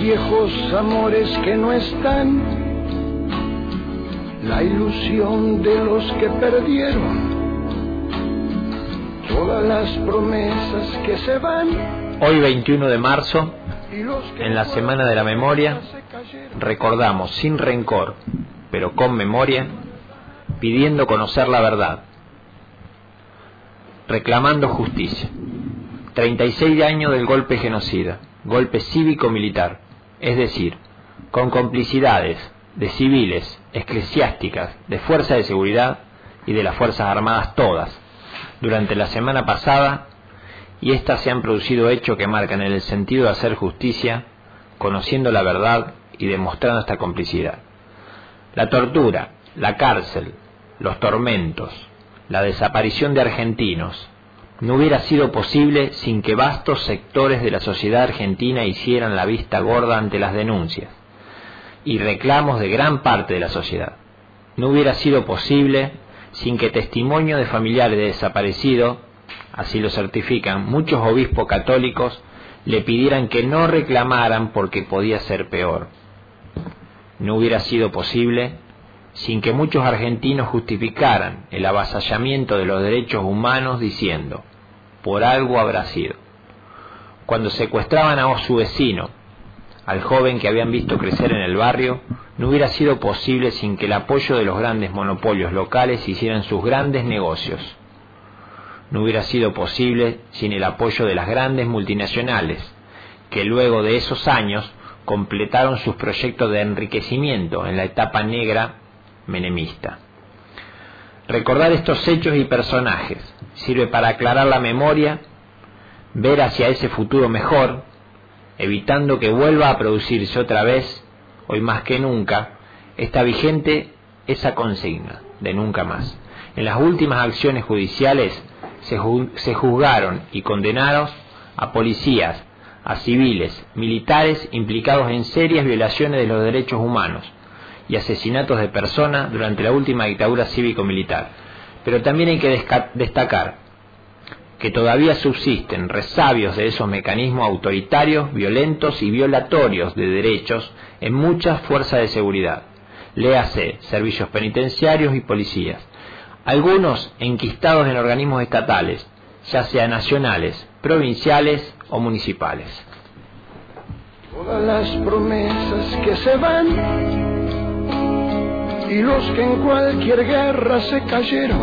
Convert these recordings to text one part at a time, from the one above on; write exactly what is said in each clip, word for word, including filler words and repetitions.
viejos amores que no están, la ilusión de los que perdieron, todas las promesas que se van. Hoy veintiuno de marzo, en la Semana de la Memoria, recordamos sin rencor, pero con memoria, pidiendo conocer la verdad, reclamando justicia. treinta y seis años del golpe genocida, golpe cívico-militar, es decir, con complicidades de civiles, eclesiásticas, de fuerzas de seguridad y de las Fuerzas Armadas todas, durante la semana pasada, y éstas se han producido hechos que marcan en el sentido de hacer justicia, conociendo la verdad y demostrando esta complicidad. La tortura, la cárcel, los tormentos, la desaparición de argentinos, no hubiera sido posible sin que vastos sectores de la sociedad argentina hicieran la vista gorda ante las denuncias y reclamos de gran parte de la sociedad. No hubiera sido posible sin que testimonio de familiares de desaparecidos, así lo certifican muchos obispos católicos, le pidieran que no reclamaran porque podía ser peor. No hubiera sido posible sin que muchos argentinos justificaran el avasallamiento de los derechos humanos diciendo, por algo habrá sido. Cuando secuestraban a su vecino, al joven que habían visto crecer en el barrio, no hubiera sido posible sin que el apoyo de los grandes monopolios locales hicieran sus grandes negocios. No hubiera sido posible sin el apoyo de las grandes multinacionales, que luego de esos años completaron sus proyectos de enriquecimiento en la etapa negra menemista. Recordar estos hechos y personajes sirve para aclarar la memoria, ver hacia ese futuro mejor, evitando que vuelva a producirse otra vez, hoy más que nunca, está vigente esa consigna de nunca más. En las últimas acciones judiciales se, ju se juzgaron y condenaron a policías, a civiles, militares implicados en serias violaciones de los derechos humanos y asesinatos de personas durante la última dictadura cívico-militar. Pero también hay que destacar que todavía subsisten resabios de esos mecanismos autoritarios, violentos y violatorios de derechos en muchas fuerzas de seguridad, léase servicios penitenciarios y policías, algunos enquistados en organismos estatales, ya sean nacionales, provinciales o municipales. Todas las promesas que se van y los que en cualquier guerra se cayeron,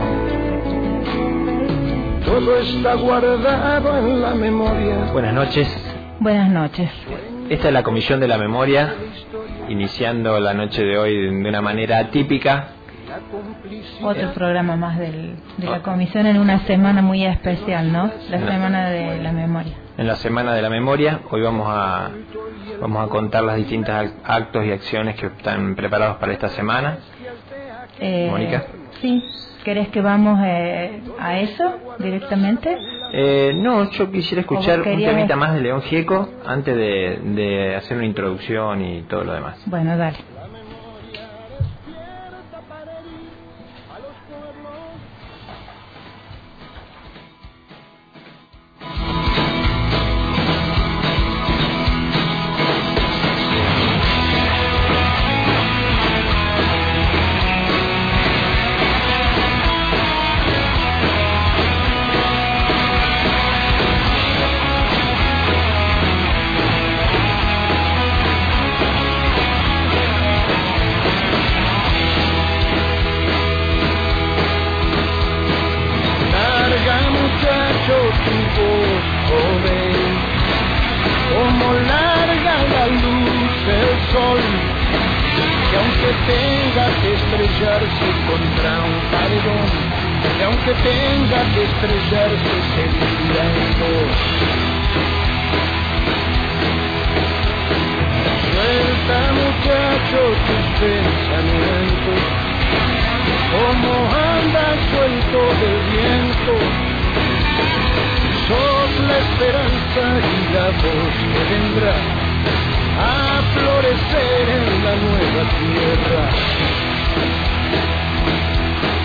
todo está guardado en la memoria. Buenas noches. Buenas noches. Esta es la Comisión de la Memoria, iniciando la noche de hoy de una manera atípica. Otro programa más del, de la Comisión en una semana muy especial, ¿no? La Semana de la Memoria. En la Semana de la Memoria, hoy vamos a vamos a contar las distintas actos y acciones que están preparados para esta semana. Eh, Mónica. Sí. ¿Querés que vamos eh, a eso directamente? Eh, no, yo quisiera escuchar un temita más de León Gieco antes de, de hacer una introducción y todo lo demás. Bueno, dale.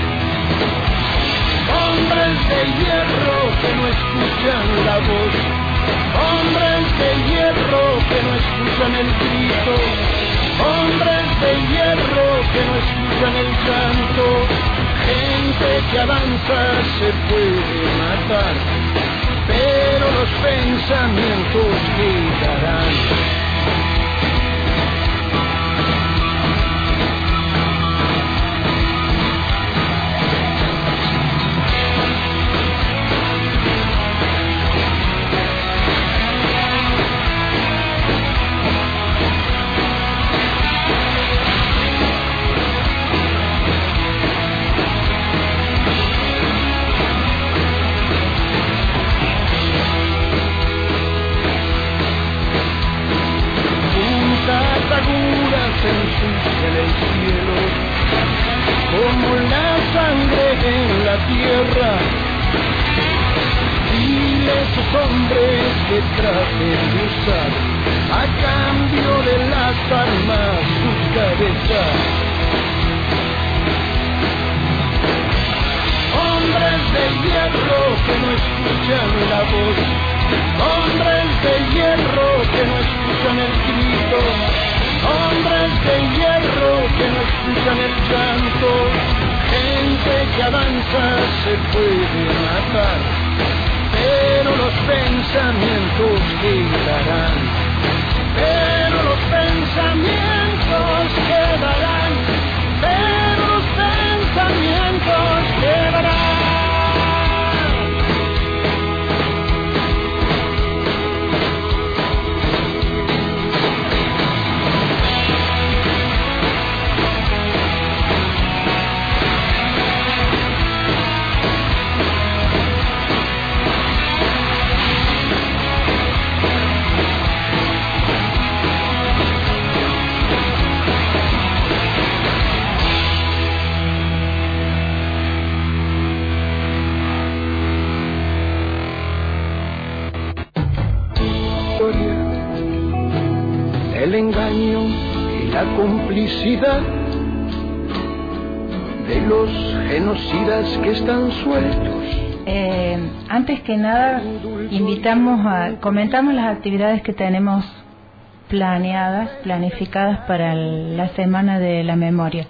Hombres de hierro que no escuchan la voz hombres de hierro que no escuchan el grito, hombres de hierro que no escuchan el canto, gente que avanza se puede matar, pero los pensamientos quedarán. Ensucian el cielo como la sangre en la tierra. Dile a esos hombres que traten de usar a cambio de las armas sus cabezas. Hombres de hierro que no escuchan la voz, hombres de hierro que no escuchan el grito, hombres de hierro que no escuchan el canto, gente que avanza se puede matar, pero los pensamientos quedarán, pero los pensamientos quedarán, pero los pensamientos quedarán. El engaño y la complicidad de los genocidas que están sueltos. Eh, antes que nada, invitamos a comentamos las actividades que tenemos planeadas, planificadas para el, la Semana de la Memoria.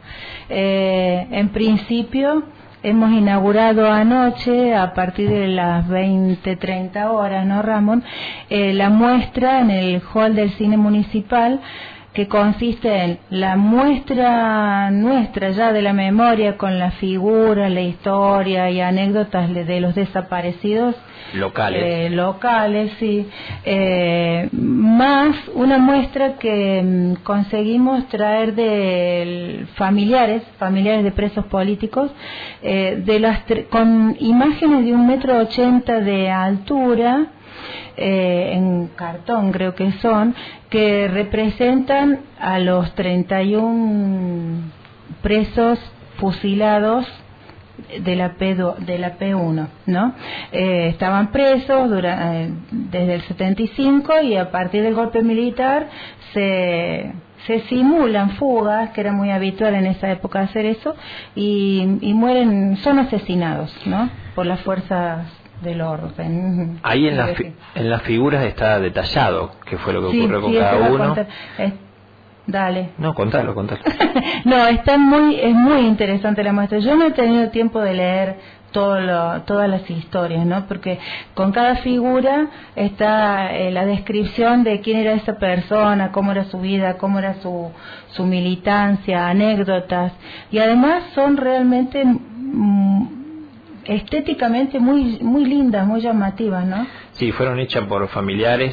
Eh, en principio, hemos inaugurado anoche, a partir de las veinte, treinta horas, ¿no, Ramón? Eh, la muestra en el hall del Cine Municipal, que consiste en la muestra nuestra ya de la memoria, con las figuras, la historia y anécdotas de, de los desaparecidos locales, eh, locales, sí, eh, más una muestra que mm, conseguimos traer de familiares, familiares de presos políticos, eh, de las con imágenes de un metro ochenta de altura. Eh, en cartón creo que son, que representan a los treinta y uno presos fusilados de la P de la P uno, ¿no? Eh, estaban presos dura, eh, desde el setenta y cinco, y a partir del golpe militar se se simulan fugas, que era muy habitual en esa época hacer eso, y, y mueren, son asesinados, ¿no? Por las fuerzas del orden. Ahí en, la fi en las figuras está detallado qué fue lo que sí, ocurrió con sí, cada uno. Es, dale. No, contalo, contalo. No, está muy, es muy interesante la muestra. Yo no he tenido tiempo de leer todo lo, todas las historias, ¿no? Porque con cada figura está eh, la descripción de quién era esa persona, cómo era su vida, cómo era su, su militancia, anécdotas, y además son realmente mm, estéticamente muy muy lindas, muy llamativas, ¿no? Sí, fueron hechas por familiares,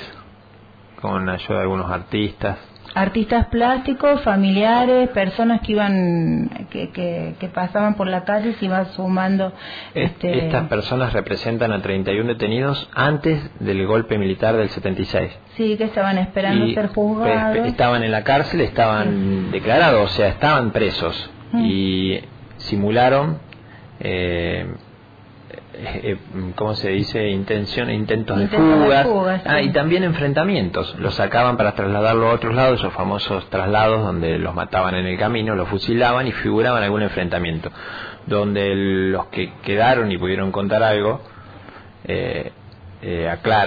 con ayuda de algunos artistas. Artistas plásticos, familiares, personas que iban, que, que, que pasaban por la calle, se iban sumando. Este... Estas personas representan a treinta y uno detenidos antes del golpe militar del setenta y seis. Sí, que estaban esperando y ser juzgados. Estaban en la cárcel, estaban sí. declarados, o sea, estaban presos mm. y simularon, eh, eh, ¿cómo se dice? Intención, intentos, intentos de fugas, de fuga, sí. ah, y también enfrentamientos. Los sacaban para trasladarlo a otros lados, esos famosos traslados donde los mataban en el camino, los fusilaban y figuraban algún enfrentamiento, donde el, los que quedaron y pudieron contar algo eh, eh, aclaran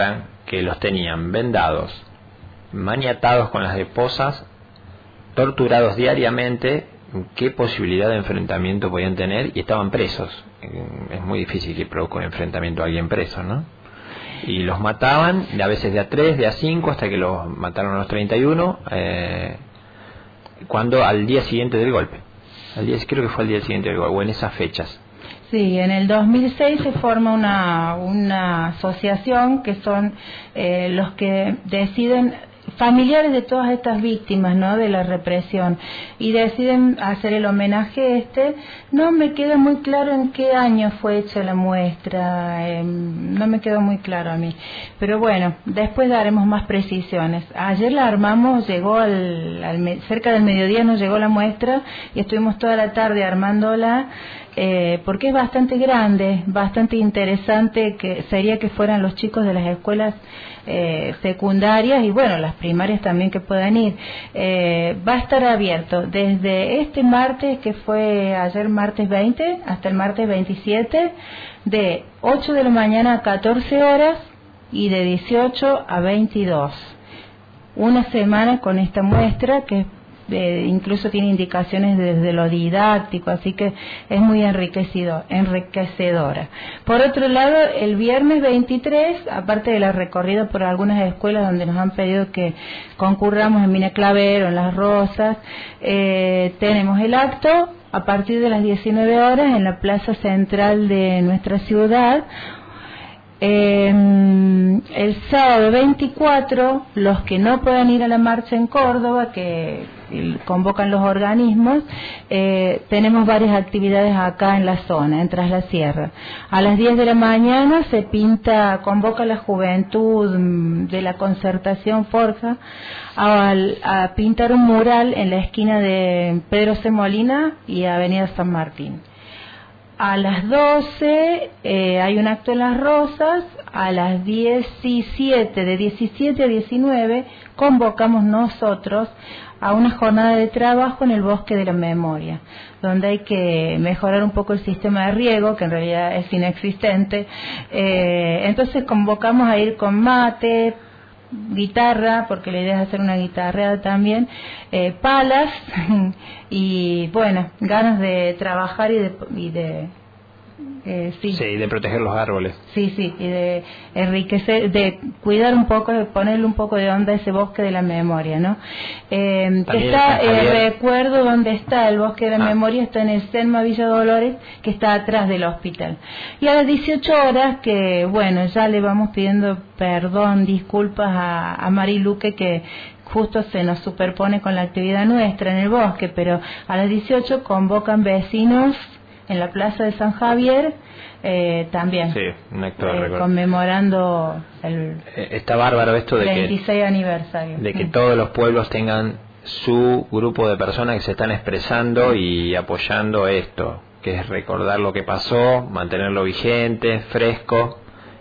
que los tenían vendados, maniatados con las esposas, torturados diariamente, qué posibilidad de enfrentamiento podían tener, y estaban presos. Es muy difícil que produzca un enfrentamiento a alguien preso, ¿no? Y los mataban, a veces de a tres, de a cinco, hasta que los mataron a los treinta y uno, eh, cuando al día siguiente del golpe. Al día, creo que fue al día siguiente del golpe, o en esas fechas. Sí, en el dos mil seis se forma una, una asociación que son eh, los que deciden, familiares de todas estas víctimas, ¿no?, de la represión, y deciden hacer el homenaje este. No me queda muy claro en qué año fue hecha la muestra, eh, no me quedó muy claro a mí, pero bueno, después daremos más precisiones. Ayer la armamos, llegó al, al cerca del mediodía nos llegó la muestra y estuvimos toda la tarde armándola, eh, porque es bastante grande, bastante interesante, que sería que fueran los chicos de las escuelas Eh, secundarias y bueno, las primarias también que puedan ir. Eh, va a estar abierto desde este martes, que fue ayer martes veinte, hasta el martes veintisiete, de ocho de la mañana a catorce horas y de dieciocho a veintidós. Una semana con esta muestra que Eh, incluso tiene indicaciones desde lo didáctico, así que es muy enriquecido, enriquecedora. Por otro lado, el viernes veintitrés, aparte de la recorrida por algunas escuelas donde nos han pedido que concurramos en Mina Clavero, en Las Rosas, eh, tenemos el acto a partir de las diecinueve horas en la plaza central de nuestra ciudad. Eh, el sábado veinticuatro, los que no puedan ir a la marcha en Córdoba, que convocan los organismos, eh, tenemos varias actividades acá en la zona, en Tras la Sierra. A las diez de la mañana se pinta, convoca la juventud de la Concertación Forja a, a pintar un mural en la esquina de Pedro C. Molina y Avenida San Martín. A las doce eh, hay un acto en Las Rosas. A las diecisiete, de diecisiete a diecinueve, convocamos nosotros a una jornada de trabajo en el Bosque de la Memoria, donde hay que mejorar un poco el sistema de riego, que en realidad es inexistente. Eh, entonces convocamos a ir con mate, guitarra, porque la idea es hacer una guitarreada también, eh, palas y bueno, ganas de trabajar y de, y de eh, sí. sí, de proteger los árboles. Sí, sí, y de enriquecer, de cuidar un poco, de ponerle un poco de onda a ese bosque de la memoria, ¿no? Eh, que está, eh, recuerdo dónde está el bosque de la ah. memoria, está en el Selma Villa Dolores, que está atrás del hospital. Y a las dieciocho horas, que bueno, ya le vamos pidiendo perdón, disculpas a, a Mari Luque, que justo se nos superpone con la actividad nuestra en el bosque, pero a las dieciocho convocan vecinos en la plaza de San Javier, eh, también, sí, un acto de eh, conmemorando el está bárbaro esto de veintiséis aniversario. De que todos los pueblos tengan su grupo de personas que se están expresando y apoyando esto, que es recordar lo que pasó, mantenerlo vigente, fresco,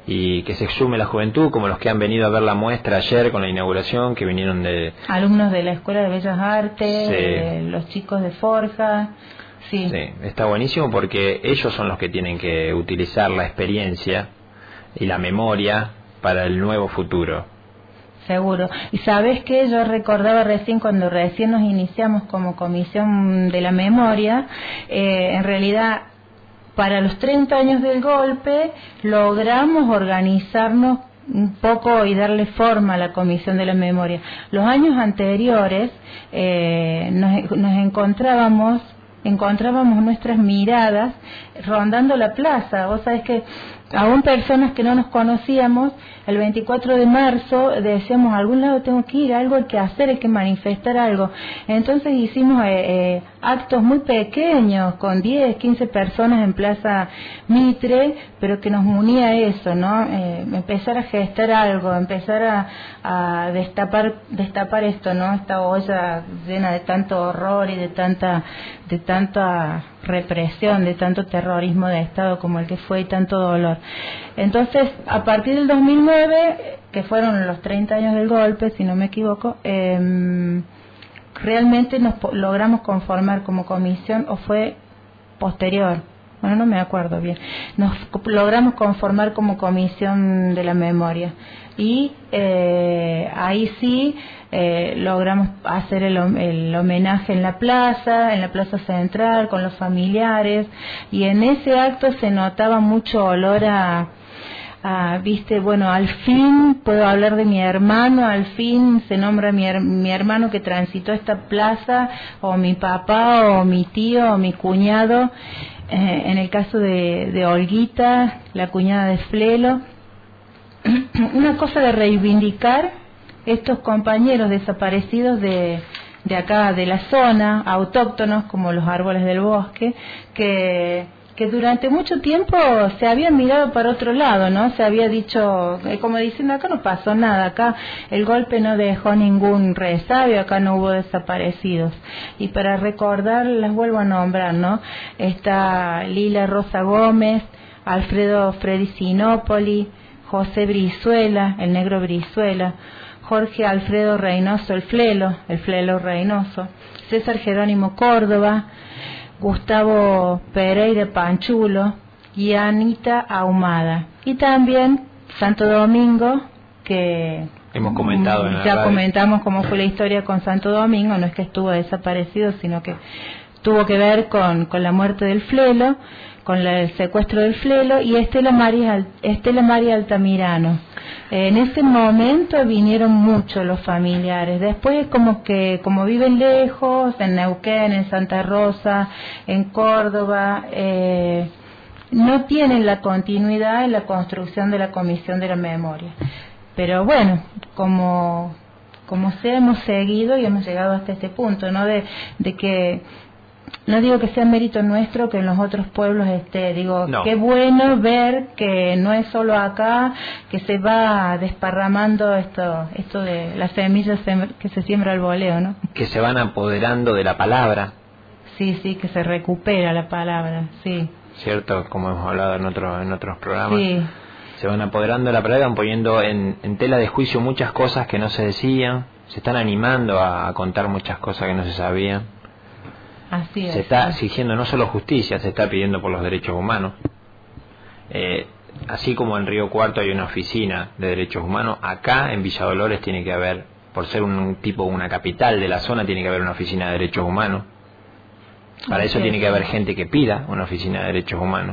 y que se exhume la juventud, como los que han venido a ver la muestra ayer con la inauguración, que vinieron de alumnos de la Escuela de Bellas Artes, sí. eh, los chicos de Forja. Sí. sí, está buenísimo porque ellos son los que tienen que utilizar la experiencia y la memoria para el nuevo futuro. Seguro. Y sabes que yo recordaba recién, cuando recién nos iniciamos como Comisión de la Memoria, eh, en realidad para los treinta años del golpe logramos organizarnos un poco y darle forma a la Comisión de la Memoria. Los años anteriores eh, nos, nos encontrábamos encontrábamos nuestras miradas rondando la plaza. Vos sabés que aún personas que no nos conocíamos, el veinticuatro de marzo decíamos, a algún lado tengo que ir, algo hay que hacer, hay que manifestar algo. Entonces hicimos eh, eh, actos muy pequeños, con diez, quince personas en Plaza Mitre, pero que nos unía eso, ¿no? Eh, empezar a gestar algo, empezar a, a destapar destapar esto, ¿no? Esta olla llena de tanto horror y de tanta de tanta represión, de tanto terrorismo de Estado como el que fue, y tanto dolor. Entonces, a partir del dos mil nueve, que fueron los treinta años del golpe, si no me equivoco, eh, realmente nos logramos conformar como comisión, o fue posterior, bueno, no me acuerdo bien, nos logramos conformar como comisión de la memoria y eh, ahí sí eh, logramos hacer el, el homenaje en la plaza, en la plaza central con los familiares, y en ese acto se notaba mucho olor a Ah, viste, bueno, al fin puedo hablar de mi hermano, al fin se nombra mi, her mi hermano que transitó esta plaza, o mi papá, o mi tío, o mi cuñado, eh, en el caso de, de Olguita, la cuñada de Flelo. Una cosa de reivindicar estos compañeros desaparecidos de, de acá, de la zona, autóctonos como los árboles del bosque, que... que durante mucho tiempo se habían mirado para otro lado, ¿no? Se había dicho, eh, como diciendo, acá no pasó nada, acá el golpe no dejó ningún resabio, acá no hubo desaparecidos. Y para recordar, las vuelvo a nombrar, ¿no? Está Lila Rosa Gómez, Alfredo Freddy Sinopoli, José Brizuela, el negro Brizuela, Jorge Alfredo Reynoso, el Flelo, el Flelo Reynoso, César Jerónimo Córdoba, Gustavo Pereira Panchulo y Anita Ahumada. Y también Santo Domingo, que hemos comentado en la ya radio. Comentamos cómo fue la historia con Santo Domingo, no es que estuvo desaparecido, sino que tuvo que ver con, con la muerte del Flelo, con la, el secuestro del Flelo, y Estela María, Estela María Altamirano. En ese momento vinieron muchos los familiares. Después, como que como viven lejos, en Neuquén, en Santa Rosa, en Córdoba, eh, no tienen la continuidad en la construcción de la Comisión de la Memoria. Pero bueno, como como sea, hemos seguido y hemos llegado hasta este punto, ¿no? De, de que no digo que sea mérito nuestro que en los otros pueblos esté, digo, no. Qué bueno ver que no es solo acá, que se va desparramando esto esto de las semillas que se siembra al voleo, ¿no? Que se van apoderando de la palabra. Sí, sí, que se recupera la palabra, sí. ¿Cierto? Como hemos hablado en, otro, en otros programas. Sí. Se van apoderando de la palabra, van poniendo en, en tela de juicio muchas cosas que no se decían, se están animando a, a contar muchas cosas que no se sabían. Así es. Se está exigiendo no solo justicia, se está pidiendo por los derechos humanos. Eh, así como en Río Cuarto hay una oficina de derechos humanos, acá en Villa Dolores tiene que haber, por ser un tipo, una capital de la zona, tiene que haber una oficina de derechos humanos. Para eso tiene que haber gente que pida una oficina de derechos humanos.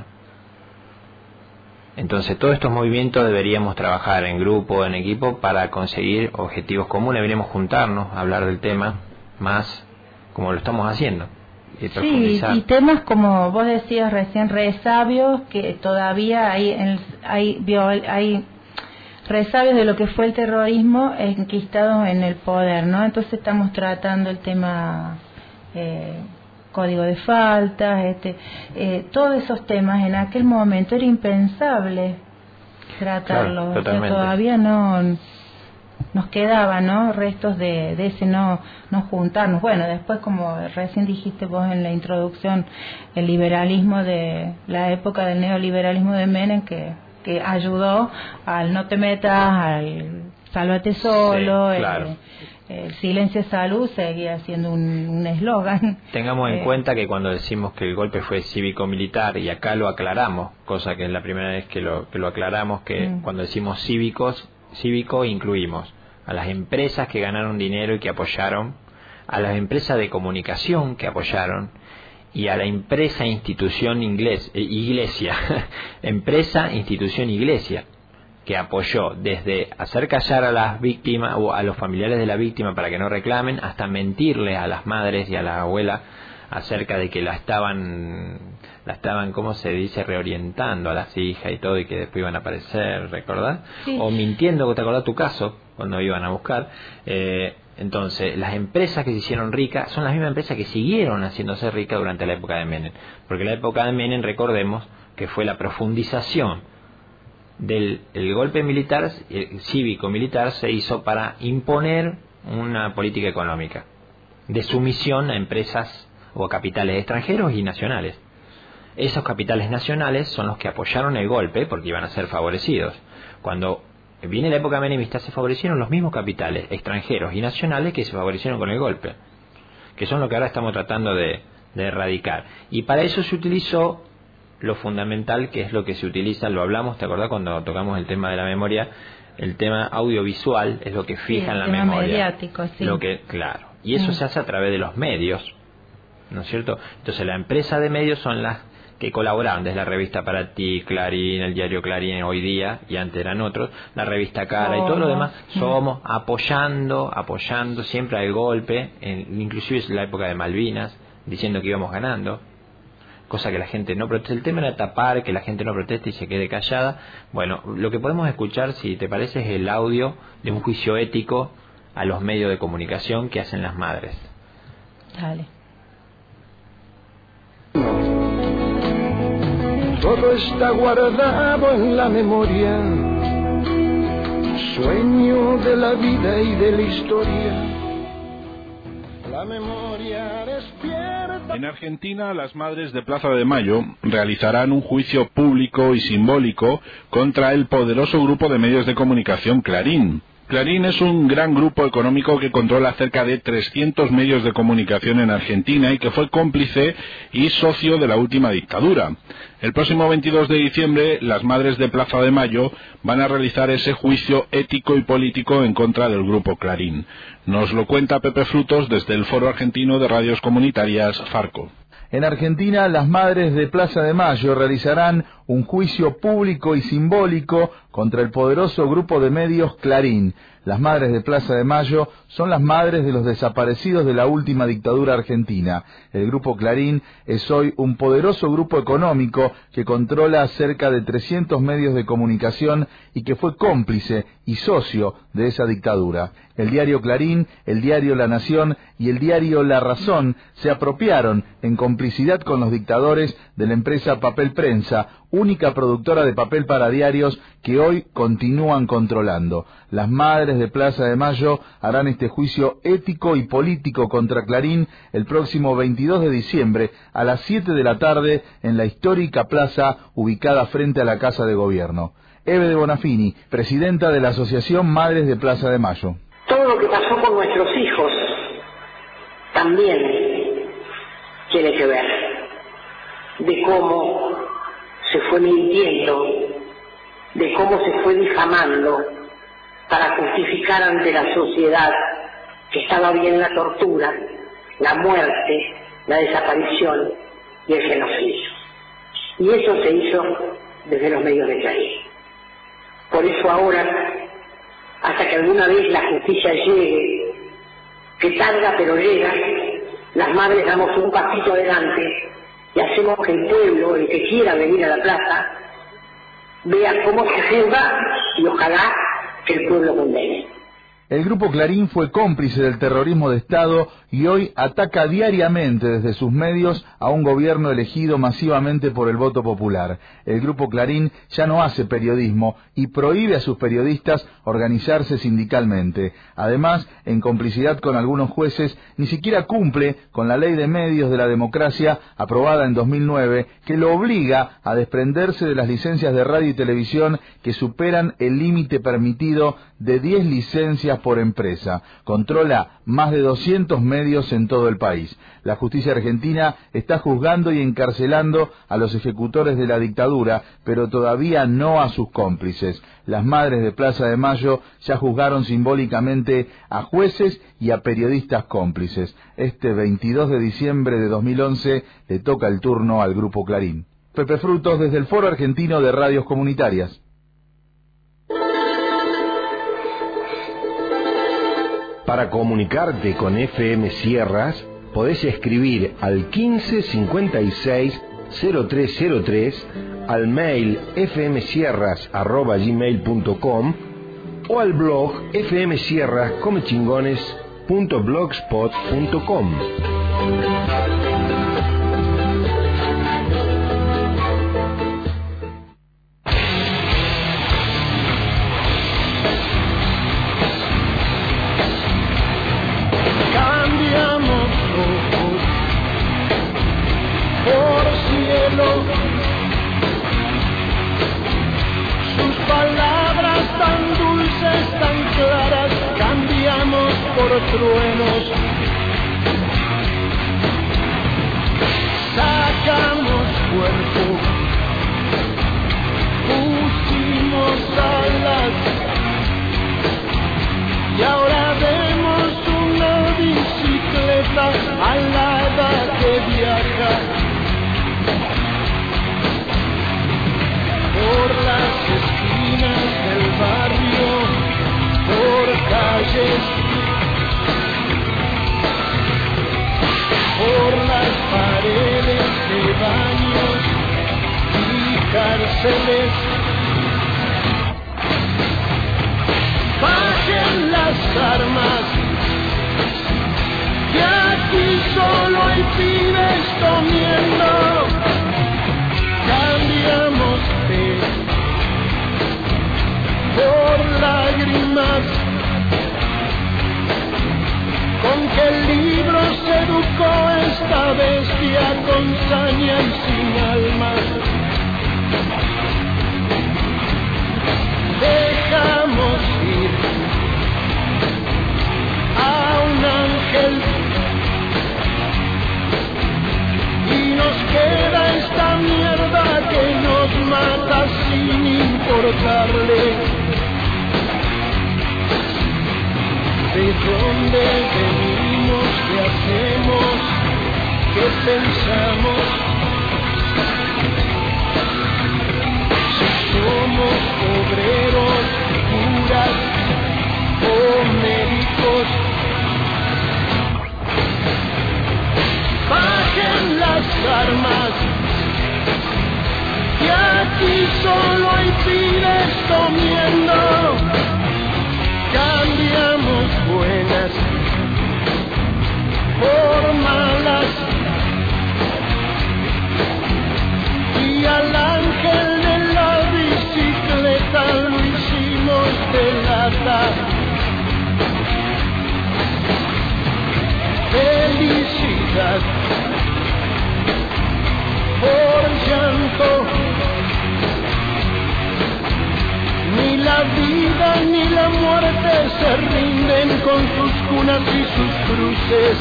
Entonces todos estos movimientos deberíamos trabajar en grupo, en equipo, para conseguir objetivos comunes. Deberíamos juntarnos, hablar del tema más como lo estamos haciendo. Y sí, y temas como vos decías recién, resabios, que todavía hay, en, hay, hay resabios de lo que fue el terrorismo enquistados en el poder, ¿no? Entonces estamos tratando el tema eh, código de faltas, este, eh, todos esos temas en aquel momento era impensable tratarlos, claro, o sea, todavía no nos quedaba, ¿no? Restos de, de ese no no juntarnos. Bueno, después, como recién dijiste vos en la introducción, el liberalismo de la época del neoliberalismo de Menem, que que ayudó al no te metas, al sálvate solo, sí, claro. el, el silencio es salud seguía siendo un eslogan. Tengamos en eh, cuenta que cuando decimos que el golpe fue cívico-militar, y acá lo aclaramos, cosa que es la primera vez que lo, que lo aclaramos, que mm. cuando decimos cívicos, cívico incluimos a las empresas que ganaron dinero y que apoyaron, a las empresas de comunicación que apoyaron, y a la empresa institución inglés, eh, iglesia, empresa institución iglesia, que apoyó desde hacer callar a las víctimas o a los familiares de la víctima para que no reclamen, hasta mentirle a las madres y a la abuela acerca de que la estaban, la estaban, ¿cómo se dice?, reorientando a las hijas y todo, y que después iban a aparecer, ¿recordás? Sí. O mintiendo, ¿te acordás tu caso? Cuando iban a buscar. Eh, entonces, las empresas que se hicieron ricas son las mismas empresas que siguieron haciéndose ricas durante la época de Menem. Porque la época de Menem, recordemos, que fue la profundización del el golpe militar, el cívico-militar, se hizo para imponer una política económica de sumisión a empresas o a capitales extranjeros y nacionales. Esos capitales nacionales son los que apoyaron el golpe porque iban a ser favorecidos. Cuando viene la época menemista, se favorecieron los mismos capitales extranjeros y nacionales que se favorecieron con el golpe, que son lo que ahora estamos tratando de, de erradicar. Y para eso se utilizó lo fundamental, que es lo que se utiliza, lo hablamos, ¿te acordás cuando tocamos el tema de la memoria? El tema audiovisual es lo que fija sí, en la tema memoria. Mediático, sí. Lo que, claro. Y eso mm. se hace a través de los medios, ¿no es cierto? Entonces la empresa de medios son las que colaboraron, desde la revista Para Ti, Clarín, el diario Clarín hoy día, y antes eran otros, la revista Cara Somos. y todo lo demás, somos apoyando, apoyando siempre al golpe, en, inclusive en la época de Malvinas, diciendo que íbamos ganando, cosa que la gente no protesta. El tema era tapar, que la gente no proteste y se quede callada. Bueno, lo que podemos escuchar, si te parece, es el audio de un juicio ético a los medios de comunicación que hacen las madres. Dale. Todo está guardado en la memoria, sueño de la vida y de la historia. La memoria despierta. En Argentina, las madres de Plaza de Mayo realizarán un juicio público y simbólico contra el poderoso grupo de medios de comunicación Clarín. Clarín es un gran grupo económico que controla cerca de trescientos medios de comunicación en Argentina y que fue cómplice y socio de la última dictadura. El próximo veintidós de diciembre, las madres de Plaza de Mayo van a realizar ese juicio ético y político en contra del grupo Clarín. Nos lo cuenta Pepe Frutos desde el Foro Argentino de Radios Comunitarias, Farco. En Argentina, las madres de Plaza de Mayo realizarán un juicio público y simbólico contra el poderoso grupo de medios Clarín. Las madres de Plaza de Mayo son las madres de los desaparecidos de la última dictadura argentina. El grupo Clarín es hoy un poderoso grupo económico que controla cerca de trescientos medios de comunicación y que fue cómplice y socio de esa dictadura. El diario Clarín, el diario La Nación y el diario La Razón se apropiaron, en complicidad con los dictadores, de la empresa Papel Prensa, única productora de papel para diarios que hoy continúan controlando. Las madres de Plaza de Mayo harán este juicio ético y político contra Clarín el próximo veintidós de diciembre a las siete de la tarde en la histórica plaza ubicada frente a la Casa de Gobierno. Eve de Bonafini, presidenta de la Asociación Madres de Plaza de Mayo. Todo lo que pasó con nuestros hijos también tiene que ver de cómo se fue mintiendo, de cómo se fue difamando para justificar ante la sociedad que estaba bien la tortura, la muerte, la desaparición y el genocidio. Y eso se hizo desde los medios de Clarín. Por eso ahora, hasta que alguna vez la justicia llegue, que tarda pero llega, las madres damos un pasito adelante y hacemos que el pueblo, el que quiera venir a la plaza, vea cómo se juzga y ojalá que el pueblo condene. El grupo Clarín fue cómplice del terrorismo de Estado y hoy ataca diariamente desde sus medios a un gobierno elegido masivamente por el voto popular. El grupo Clarín ya no hace periodismo y prohíbe a sus periodistas organizarse sindicalmente. Además, en complicidad con algunos jueces, ni siquiera cumple con la ley de medios de la democracia aprobada en dos mil nueve, que lo obliga a desprenderse de las licencias de radio y televisión que superan el límite permitido de diez licencias por empresa. Controla más de doscientos medios en todo el país. La justicia argentina está juzgando y encarcelando a los ejecutores de la dictadura, pero todavía no a sus cómplices. Las madres de Plaza de Mayo ya juzgaron simbólicamente a jueces y a periodistas cómplices. Este veintidós de diciembre de dos mil once le toca el turno al grupo Clarín. Pepe Frutos desde el Foro Argentino de Radios Comunitarias. Para comunicarte con F M Sierras, podés escribir al quince cincuenta y seis cero tres cero tres, al mail fmsierras arroba gmail punto com o al blog fmsierras come chingones punto blogspot punto com. Sus palabras tan dulces, tan claras, cambiamos por truenos. Sacamos cuerpo por las esquinas del barrio, por calles, por las paredes de baños y cárceles. Bajen las armas, que aquí solo hay pibes comiendo. Cambiamos fe por lágrimas, con que el libro se educó esta bestia con saña y sin alma. Dejamos ir a un ángel y nos queda esta mierda que nos mata sin importarle de dónde venimos, qué hacemos, qué pensamos. Si somos obreros, curas o médicos. Bajen las armas, que aquí solo hay pibes comiendo. Cambiamos buenas por malas y al ángel de la bicicleta lo hicimos de lata. Felicidad por llanto, ni la vida ni la muerte se rinden con sus cunas y sus cruces.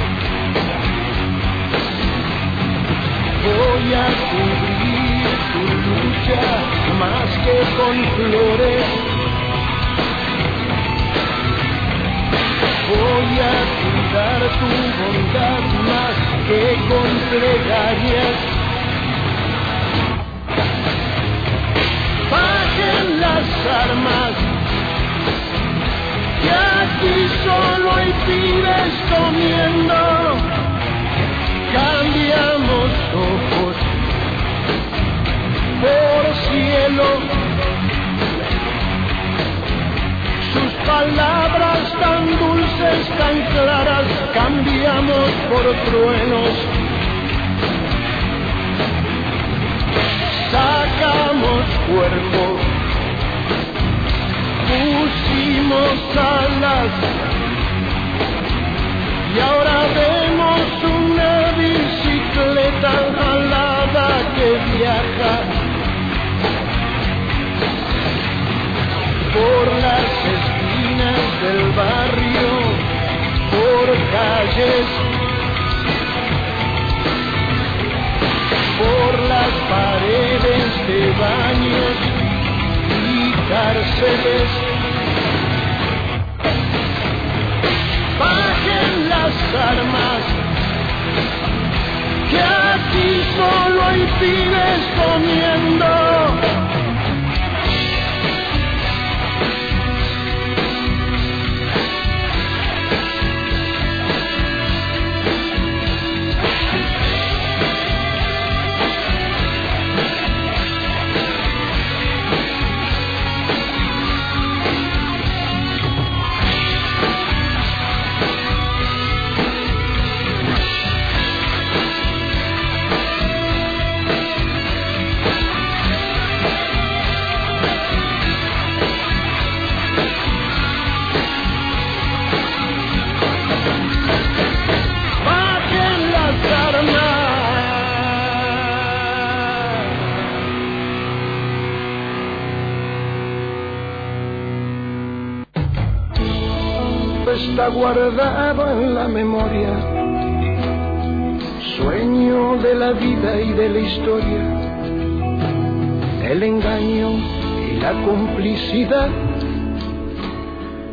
Voy a cubrir tu lucha más que con flores. Voy a cuidar tu bondad más que con plegarias. Bajen las armas, que aquí solo hay pibes comiendo. Cambiamos ojos por cielo, sus palabras tan dulces, tan claras, cambiamos por truenos. Sacamos cuerpo, pusimos alas, y ahora vemos una bicicleta alada que viaja por las esquinas del barrio, por calles, por las paredes de baños y cárceles. Bajen las armas, que aquí solo hay pibes comiendo. Está guardado en la memoria, sueño de la vida y de la historia, el engaño y la complicidad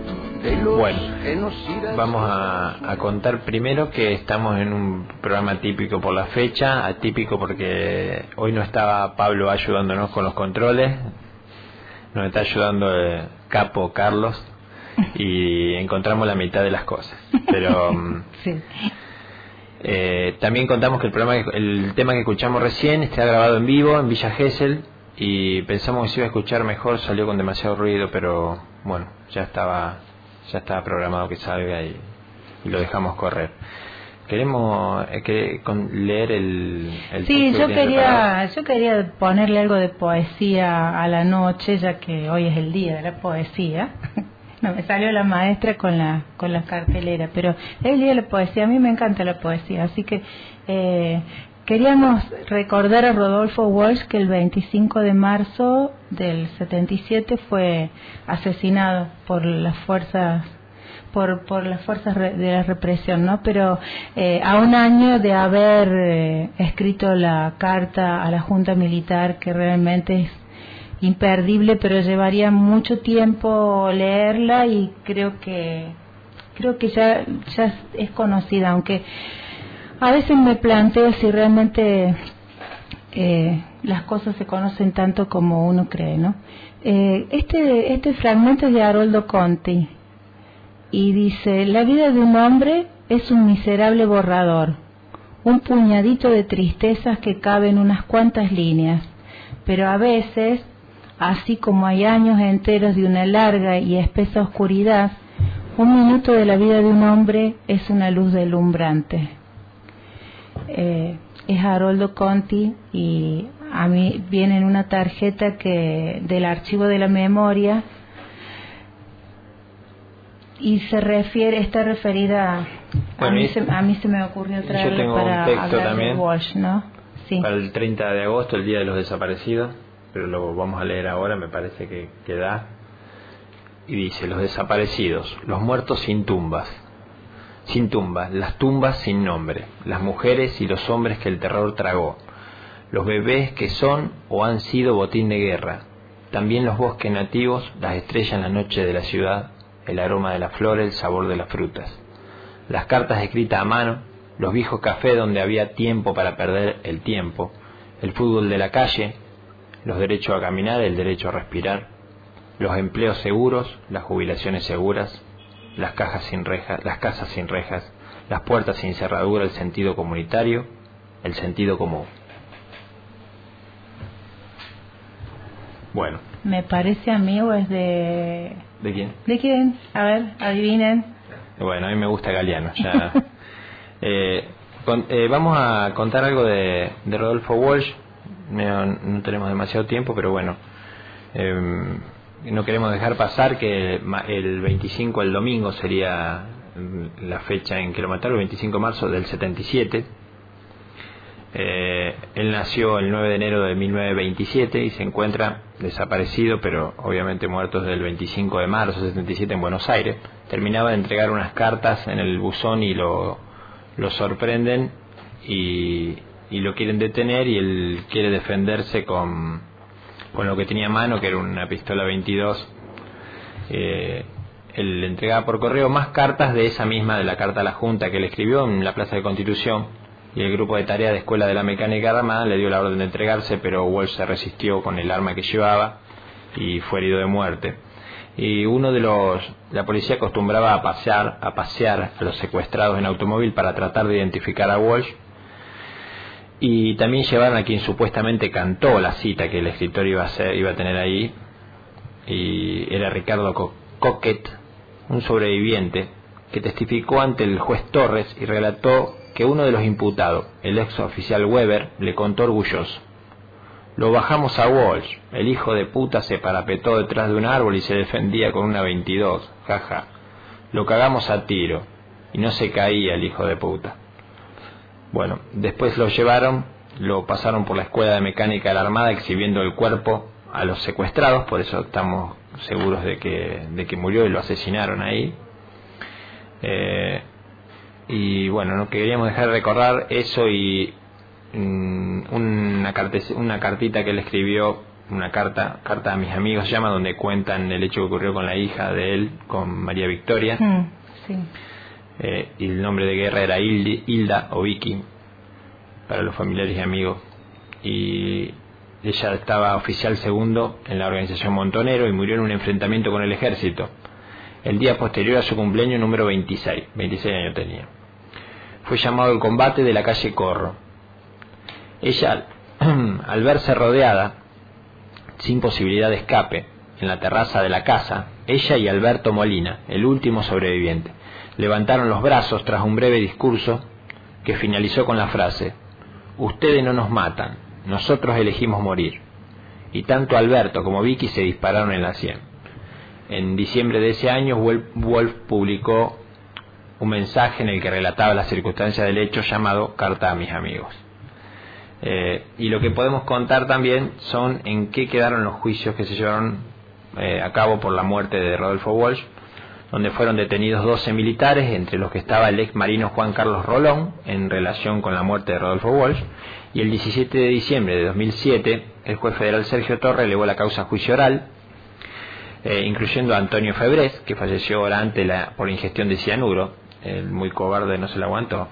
Bueno, vamos a, a contar primero que estamos en un programa típico por la fecha, atípico porque hoy no estaba Pablo ayudándonos con los controles, nos está ayudando el capo Carlos y encontramos la mitad de las cosas, pero sí. eh, también contamos que el programa, el tema que escuchamos recién está grabado en vivo en Villa Gesell y pensamos que se iba a escuchar mejor, salió con demasiado ruido, pero bueno, ya estaba ya estaba programado que salga y, y lo dejamos correr. Queremos eh, que, con, leer el, el sí, yo quería yo quería ponerle algo de poesía a la noche, ya que hoy es el día de la poesía. No me salió la maestra con la con la cartelera, pero es el día de la poesía. A mí me encanta la poesía, así que eh, queríamos recordar a Rodolfo Walsh, que el veinticinco de marzo del setenta y siete fue asesinado por las fuerzas por por las fuerzas de la represión, ¿no? Pero eh, a un año de haber eh, escrito la carta a la Junta Militar, que realmente es imperdible, pero llevaría mucho tiempo leerla y creo que creo que ya ya es conocida, aunque a veces me planteo si realmente eh, las cosas se conocen tanto como uno cree, ¿no? Eh, este este fragmento es de Haroldo Conti y dice: la vida de un hombre es un miserable borrador, un puñadito de tristezas que cabe en unas cuantas líneas, pero a veces, así como hay años enteros de una larga y espesa oscuridad, un minuto de la vida de un hombre es una luz deslumbrante. Eh, es Haroldo Conti y a mí viene en una tarjeta que del archivo de la memoria y se refiere, está referida a, bueno, a, mí, se, a mí se me ocurrió traerlo para hablar también, de Walsh, ¿no? Sí. Para el treinta de agosto, el Día de los Desaparecidos, pero lo vamos a leer ahora, me parece que, que da. Y dice: los desaparecidos, los muertos sin tumbas, sin tumbas, las tumbas sin nombre, las mujeres y los hombres que el terror tragó, los bebés que son o han sido botín de guerra, también los bosques nativos, las estrellas en la noche de la ciudad, el aroma de las flores, el sabor de las frutas, las cartas escritas a mano, los viejos cafés donde había tiempo para perder el tiempo, el fútbol de la calle, los derechos a caminar, el derecho a respirar, los empleos seguros, las jubilaciones seguras, las cajas sin rejas, las casas sin rejas, las puertas sin cerradura, el sentido comunitario, el sentido común. Bueno. ¿Me parece a mí o es de... ¿De quién? ¿De quién? A ver, adivinen. Bueno, a mí me gusta Galeano. Ya. eh, con, eh, vamos a contar algo de, de Rodolfo Walsh. No, no tenemos demasiado tiempo, pero bueno. Eh, no queremos dejar pasar que el veinticinco, el domingo, sería la fecha en que lo mataron, el veinticinco de marzo del setenta y siete. Eh, él nació el nueve de enero de mil novecientos veintisiete y se encuentra desaparecido, pero obviamente muerto desde el veinticinco de marzo del setenta y siete en Buenos Aires. Terminaba de entregar unas cartas en el buzón y lo, lo sorprenden y, y lo quieren detener, y él quiere defenderse con, con lo que tenía a mano, que era una pistola veintidós. Eh, él le entregaba por correo más cartas de esa misma, de la carta a la Junta que él escribió en la Plaza de Constitución. Y el grupo de tarea de Escuela de la Mecánica Armada le dio la orden de entregarse, pero Walsh se resistió con el arma que llevaba y fue herido de muerte. Y uno de los... La policía acostumbraba a pasear, a pasear a los secuestrados en automóvil para tratar de identificar a Walsh. Y también llevaron a quien supuestamente cantó la cita que el escritor iba a, hacer, iba a tener ahí. Y era Ricardo Co- Coquet, un sobreviviente, que testificó ante el juez Torres y relató que uno de los imputados, el ex oficial Weber, le contó orgulloso: lo bajamos a Walsh, el hijo de puta se parapetó detrás de un árbol y se defendía con una veintidós, jaja. Lo cagamos a tiro y no se caía el hijo de puta. Bueno, después lo llevaron, lo pasaron por la Escuela de Mecánica de la Armada exhibiendo el cuerpo a los secuestrados, por eso estamos seguros de que, de que murió y lo asesinaron ahí. Eh... Y bueno, no queríamos dejar de recordar eso y mmm, una, carte, una cartita que él escribió una carta, carta a mis amigos se llama, donde cuentan el hecho que ocurrió con la hija de él, con María Victoria. Mm, sí. Eh, y el nombre de guerra era Hildi, Hilda o Vicky, para los familiares y amigos. Y ella estaba oficial segundo en la organización Montonero y murió en un enfrentamiento con el ejército el día posterior a su cumpleaños número veintiséis. veintiséis años tenía. Fue llamado al combate de la calle Corro. Ella, al verse rodeada, sin posibilidad de escape, en la terraza de la casa, ella y Alberto Molina, el último sobreviviente, levantaron los brazos tras un breve discurso que finalizó con la frase: ustedes no nos matan, nosotros elegimos morir. Y tanto Alberto como Vicky se dispararon en la sien. En diciembre de ese año, Wolf publicó un mensaje en el que relataba las circunstancias del hecho, llamado Carta a mis amigos. Eh, y lo que podemos contar también son en qué quedaron los juicios que se llevaron eh, a cabo por la muerte de Rodolfo Walsh, donde fueron detenidos doce militares, entre los que estaba el ex marino Juan Carlos Rolón, en relación con la muerte de Rodolfo Walsh. Y el diecisiete de diciembre de dos mil siete, el juez federal Sergio Torre elevó la causa a juicio oral, eh, incluyendo a Antonio Febrés, que falleció hora antes la, por ingestión de cianuro. El muy cobarde no se lo aguantó.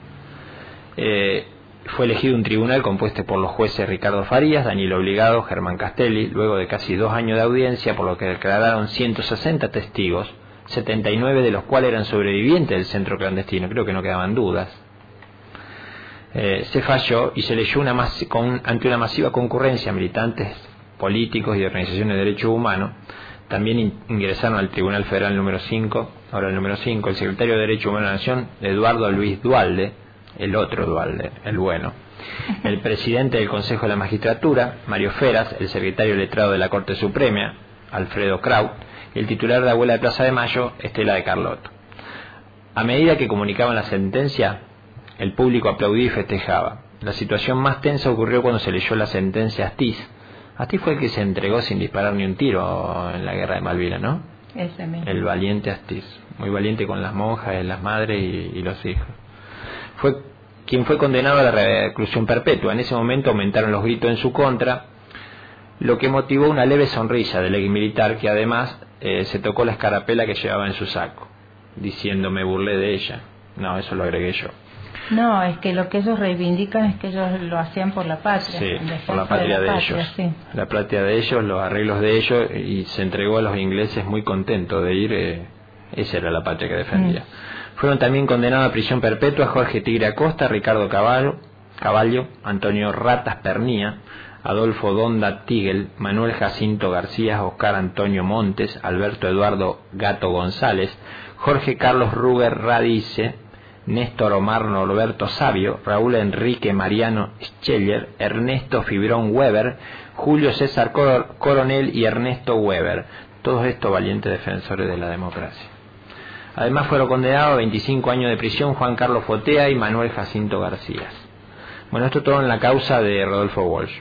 Eh, fue elegido un tribunal compuesto por los jueces Ricardo Farías, Daniel Obligado, Germán Castelli, luego de casi dos años de audiencia, por lo que declararon ciento sesenta testigos, setenta y nueve de los cuales eran sobrevivientes del centro clandestino. Creo que no quedaban dudas. Eh, se falló y se leyó una mas- con, ante una masiva concurrencia, militantes políticos y de organizaciones de derechos humanos. También in- ingresaron al Tribunal Federal número cinco, ahora el número cinco, el secretario de Derechos Humanos de la Nación, Eduardo Luis Dualde, el otro Dualde, el bueno, el presidente del Consejo de la Magistratura, Mario Feras, el secretario letrado de la Corte Suprema, Alfredo Kraut, y el titular de Abuela de Plaza de Mayo, Estela de Carlotto. A medida que comunicaban la sentencia, el público aplaudía y festejaba. La situación más tensa ocurrió cuando se leyó la sentencia a Astiz. Astiz fue el que se entregó sin disparar ni un tiro en la guerra de Malvinas, ¿no? Ese mismo. El valiente Astiz, muy valiente con las monjas, las madres y, y los hijos. Fue quien fue condenado a la reclusión perpetua. En ese momento aumentaron los gritos en su contra, lo que motivó una leve sonrisa del ex militar, que además eh, se tocó la escarapela que llevaba en su saco, diciendo: me burlé de ella. No, eso lo agregué yo. No, es que lo que ellos reivindican es que ellos lo hacían por la patria. Sí, en por la patria de, la de patria, ellos. Sí. La patria de ellos, los arreglos de ellos, y se entregó a los ingleses muy contento de ir. Eh, esa era la patria que defendía. Mm. Fueron también condenados a prisión perpetua Jorge Tigre Acosta, Ricardo Caballo, Caballo Antonio Ratas Pernía, Adolfo Donda Tigel, Manuel Jacinto García, Oscar Antonio Montes, Alberto Eduardo Gato González, Jorge Carlos Ruger Radice, Néstor Omar Norberto Sabio, Raúl Enrique Mariano Scheller, Ernesto Fibrón Weber, Julio César Cor- Coronel y Ernesto Weber, todos estos valientes defensores de la democracia. Además fueron condenados a veinticinco años de prisión Juan Carlos Fotea y Manuel Jacinto García. Bueno, esto todo en la causa de Rodolfo Walsh.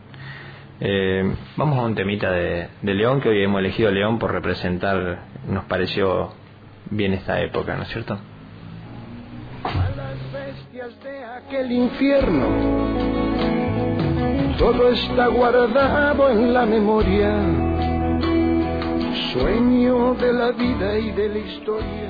Eh, vamos a un temita de, de León, que hoy hemos elegido León por representar, nos pareció bien esta época, ¿no es cierto? A las bestias de aquel infierno, todo está guardado en la memoria, sueño de la vida y de la historia.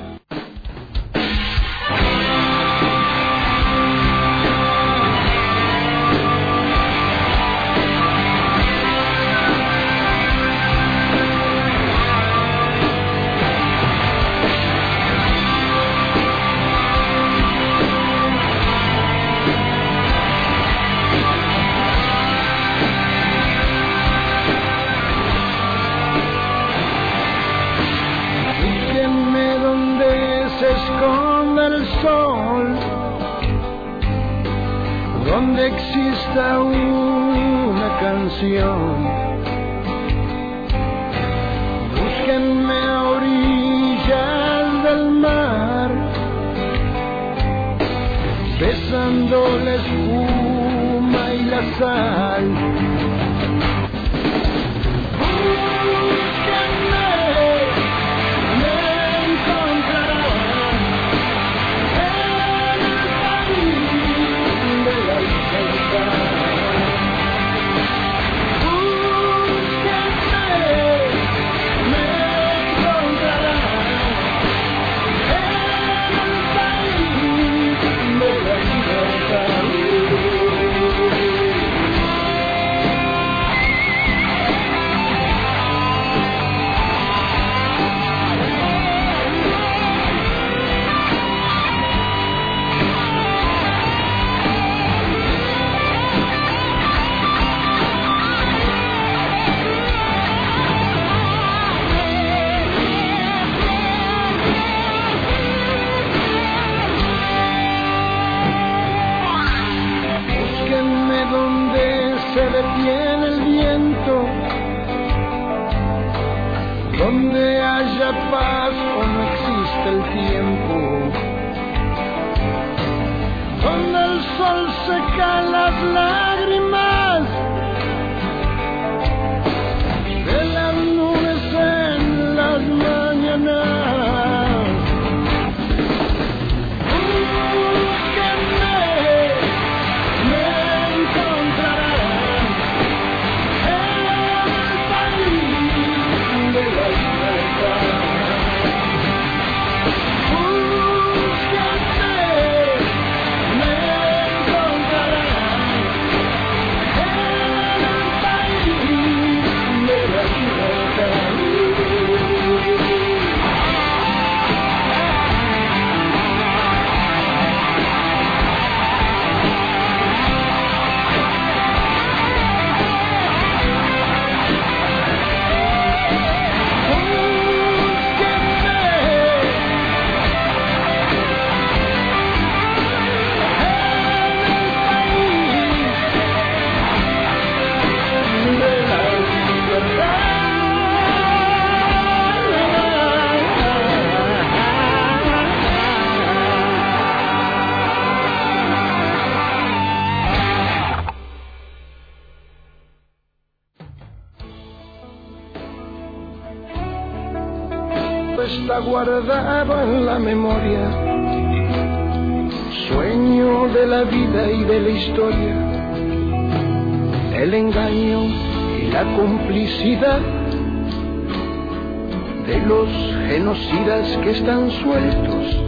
Donde exista una canción, búsquenme a orillas del mar, besando la espuma y la sal. pasa el tiempo, donde el sol seca las lágrimas de las nubes en las mañanas. Búsquenme, me encontrarán en el país de la libertad. Está guardado en la memoria, sueño de la vida y de la historia, el engaño y la complicidad de los genocidas que están sueltos.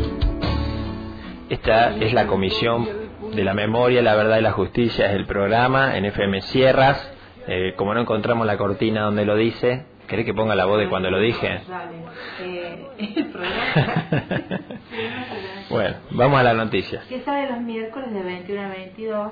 Esta es la Comisión de la Memoria, la Verdad y la Justicia, es el programa en F M Sierras. Eh, como no encontramos la cortina donde lo dice, ¿querés que ponga la voz de cuando lo dije? Eh, el programa. Bueno, vamos a la noticia. Que sale los miércoles de veintiuno a veintidós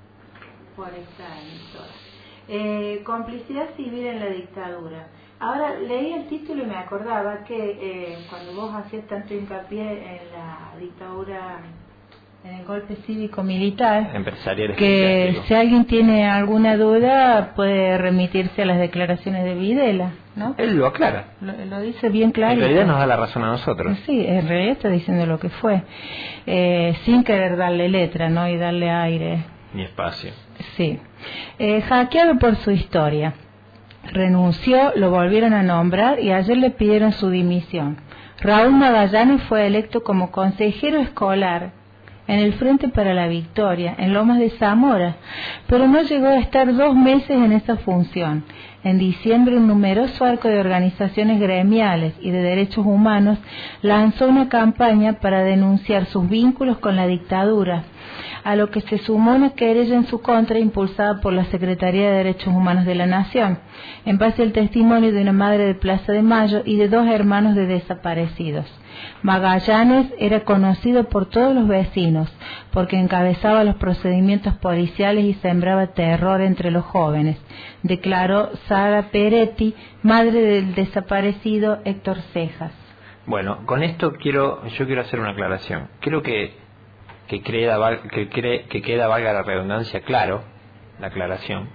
por esta emisora. Eh, complicidad civil en la dictadura. Ahora leí el título y me acordaba que eh, cuando vos hacías tanto hincapié en la dictadura, en el golpe cívico-militar, empresarial, que si alguien tiene alguna duda puede remitirse a las declaraciones de Videla, ¿no? Él lo aclara. Lo, lo dice bien claro. En realidad nos da la razón a nosotros. Sí, en realidad está diciendo lo que fue, eh, sin querer darle letra, ¿no? Y darle aire. Ni espacio. Sí. Eh, hackeado por su historia. Renunció, lo volvieron a nombrar y ayer le pidieron su dimisión. Raúl Magallanes fue electo como consejero escolar en el Frente para la Victoria, en Lomas de Zamora, pero no llegó a estar dos meses en esa función. En diciembre, un numeroso arco de organizaciones gremiales y de derechos humanos lanzó una campaña para denunciar sus vínculos con la dictadura, a lo que se sumó una querella en su contra impulsada por la Secretaría de Derechos Humanos de la Nación, en base al testimonio de una madre de Plaza de Mayo y de dos hermanos de desaparecidos. Magallanes era conocido por todos los vecinos porque encabezaba los procedimientos policiales y sembraba terror entre los jóvenes, declaró Sara Peretti, madre del desaparecido Héctor Cejas. Bueno, con esto quiero yo quiero hacer una aclaración. Creo que que queda, que, cree, que queda, valga la redundancia, claro, la aclaración,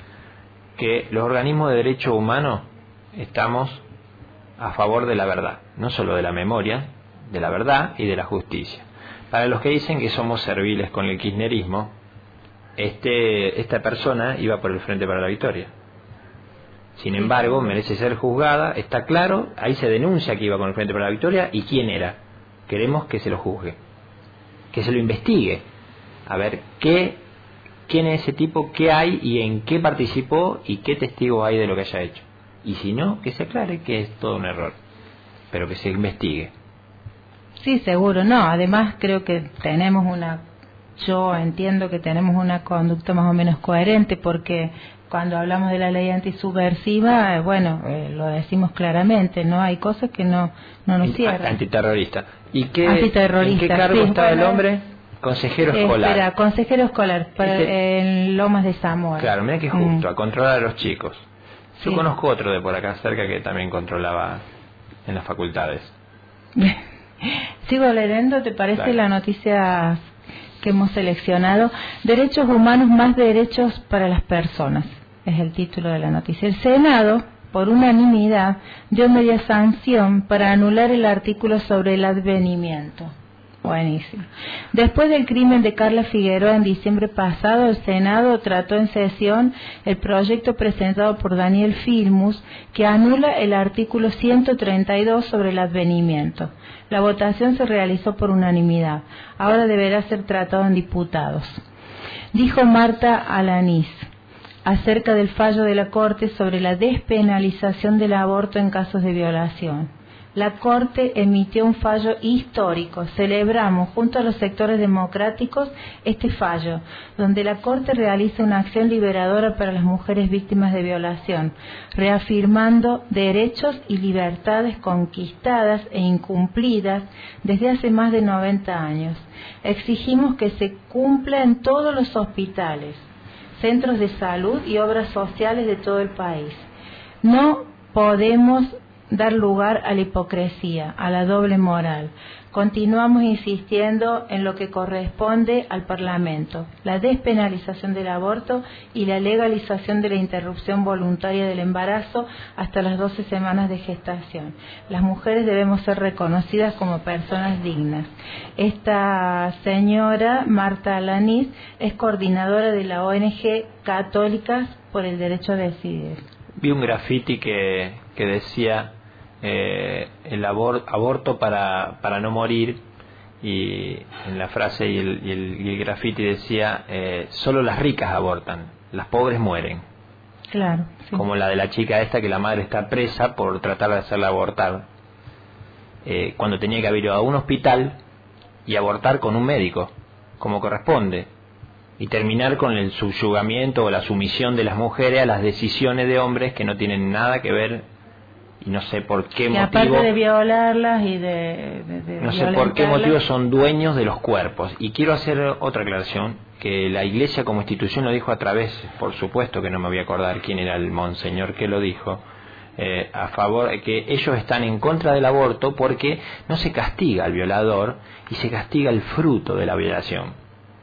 que los organismos de derechos humanos estamos a favor de la verdad, no solo de la memoria, de la verdad y de la justicia. Para los que dicen que somos serviles con el kirchnerismo, este, esta persona iba por el Frente para la Victoria. Sin embargo, merece ser juzgada, está claro, ahí se denuncia que iba con el Frente para la Victoria y quién era. Queremos que se lo juzgue, que se lo investigue, a ver qué, quién es ese tipo, qué hay y en qué participó y qué testigos hay de lo que haya hecho. Y si no, que se aclare que es todo un error, pero que se investigue. Sí, seguro, no, además creo que tenemos una, yo entiendo que tenemos una conducta más o menos coherente, porque cuando hablamos de la ley antisubversiva, eh, bueno, eh, lo decimos claramente, ¿no? Hay cosas que no, no nos cierran. Antiterrorista. ¿Y qué, Antiterrorista, ¿en qué cargo sí, está bueno, el hombre? Consejero escolar. Espera, consejero escolar para, Este, en Lomas de Zamora. Claro, mira que justo, mm. a controlar a los chicos. Yo Sí. conozco otro de por acá cerca que también controlaba en las facultades. Sigo leyendo, ¿te parece? Claro. La noticia que hemos seleccionado. Derechos humanos más derechos para las personas. Es el título de la noticia. El Senado por unanimidad, dio media sanción para anular el artículo sobre el advenimiento. Buenísimo. Después del crimen de Carla Figueroa en diciembre pasado, el Senado trató en sesión el proyecto presentado por Daniel Filmus que anula el artículo ciento treinta y dos sobre el advenimiento. La votación se realizó por unanimidad. Ahora deberá ser tratado en diputados. Dijo Marta Alanís acerca del fallo de la Corte sobre la despenalización del aborto en casos de violación. La Corte emitió un fallo histórico. Celebramos junto a los sectores democráticos este fallo, donde la Corte realiza una acción liberadora para las mujeres víctimas de violación, reafirmando derechos y libertades conquistadas e incumplidas desde hace más de noventa años. Exigimos que se cumpla en todos los hospitales, centros de salud y obras sociales de todo el país. No podemos dar lugar a la hipocresía, a la doble moral. Continuamos insistiendo en lo que corresponde al Parlamento, la despenalización del aborto y la legalización de la interrupción voluntaria del embarazo hasta las doce semanas de gestación. Las mujeres debemos ser reconocidas como personas dignas. Esta señora, Marta Alanís, es coordinadora de la O N G Católicas por el Derecho a Decidir. Vi un grafiti que, que decía eh, el abor, aborto para, para no morir, y en la frase y el, y el, y el grafiti decía eh, solo las ricas abortan, las pobres mueren. Claro, sí. Como la de la chica esta que la madre está presa por tratar de hacerla abortar, eh, cuando tenía que haber ido a un hospital y abortar con un médico como corresponde, y terminar con el subyugamiento o la sumisión de las mujeres a las decisiones de hombres que no tienen nada que ver, y no sé por qué y motivo, aparte de violarlas y de, de, de no sé por qué motivo son dueños de los cuerpos. Y quiero hacer otra aclaración, que la Iglesia como institución lo dijo a través, por supuesto que no me voy a acordar quién era el monseñor que lo dijo, eh, a favor, que ellos están en contra del aborto porque no se castiga al violador y se castiga el fruto de la violación.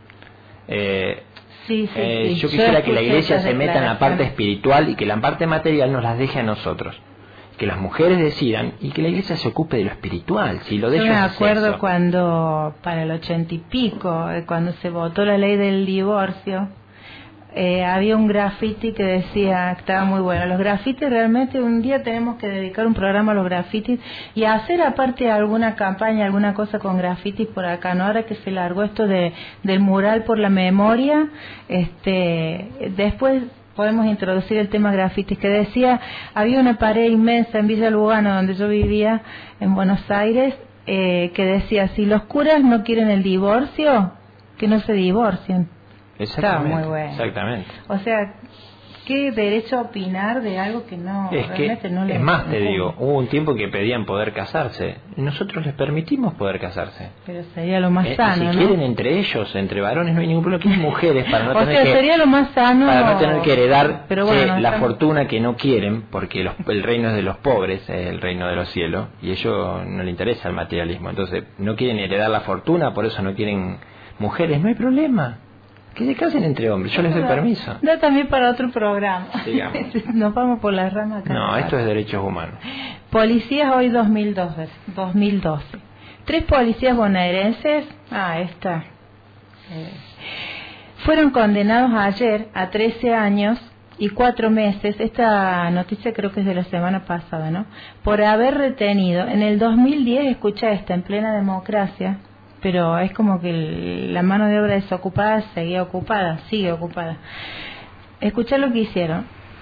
Eh, sí, sí, eh, sí. yo quisiera yo que la Iglesia se meta en la parte declaraciones. espiritual y que la parte material nos las deje a nosotros, que las mujeres decidan y que la Iglesia se ocupe de lo espiritual. Si lo de Yo ellos me es acuerdo eso. cuando, para el ochenta y pico, eh, cuando se votó la ley del divorcio, eh, había un graffiti que decía, que estaba muy bueno. Los grafitis realmente un día tenemos que dedicar un programa a los grafitis y hacer aparte alguna campaña, alguna cosa con grafitis por acá, ¿no? Ahora que se largó esto de del mural por la memoria, este, después podemos introducir el tema grafitis, que decía, había una pared inmensa en Villa Lugano, donde yo vivía, en Buenos Aires, eh, que decía, si los curas no quieren el divorcio, que no se divorcien. Estaba muy bueno. Exactamente. O sea, ¿qué derecho a opinar de algo que no, Es realmente que, no le... es más, te no digo, cumple? hubo un tiempo que pedían poder casarse y nosotros les permitimos poder casarse. Pero sería lo más Eh, sano, si ¿no? quieren entre ellos, entre varones, no hay ningún problema. Quieren mujeres para no o tener sea, que sería lo más sano... para no tener que heredar pero che, bueno, la estamos- fortuna que no quieren, porque los- el reino es de los pobres, es el reino de los cielos, y a ellos no les interesa el materialismo. Entonces, no quieren heredar la fortuna, por eso no quieren mujeres. No hay problema. Que se casen entre hombres, yo les doy permiso. Da también para otro programa. Digamos. Nos vamos por las ramas acá. No, esto es derechos humanos. Policías hoy dos mil doce. dos mil doce. Tres policías bonaerenses, ah, esta, eh, fueron condenados ayer a trece años y cuatro meses, esta noticia creo que es de la semana pasada, ¿no? Por haber retenido en el dos mil diez, escucha esta, en plena democracia, pero es como que el- la mano de obra desocupada seguía ocupada, sigue ocupada. Escucha lo que hicieron.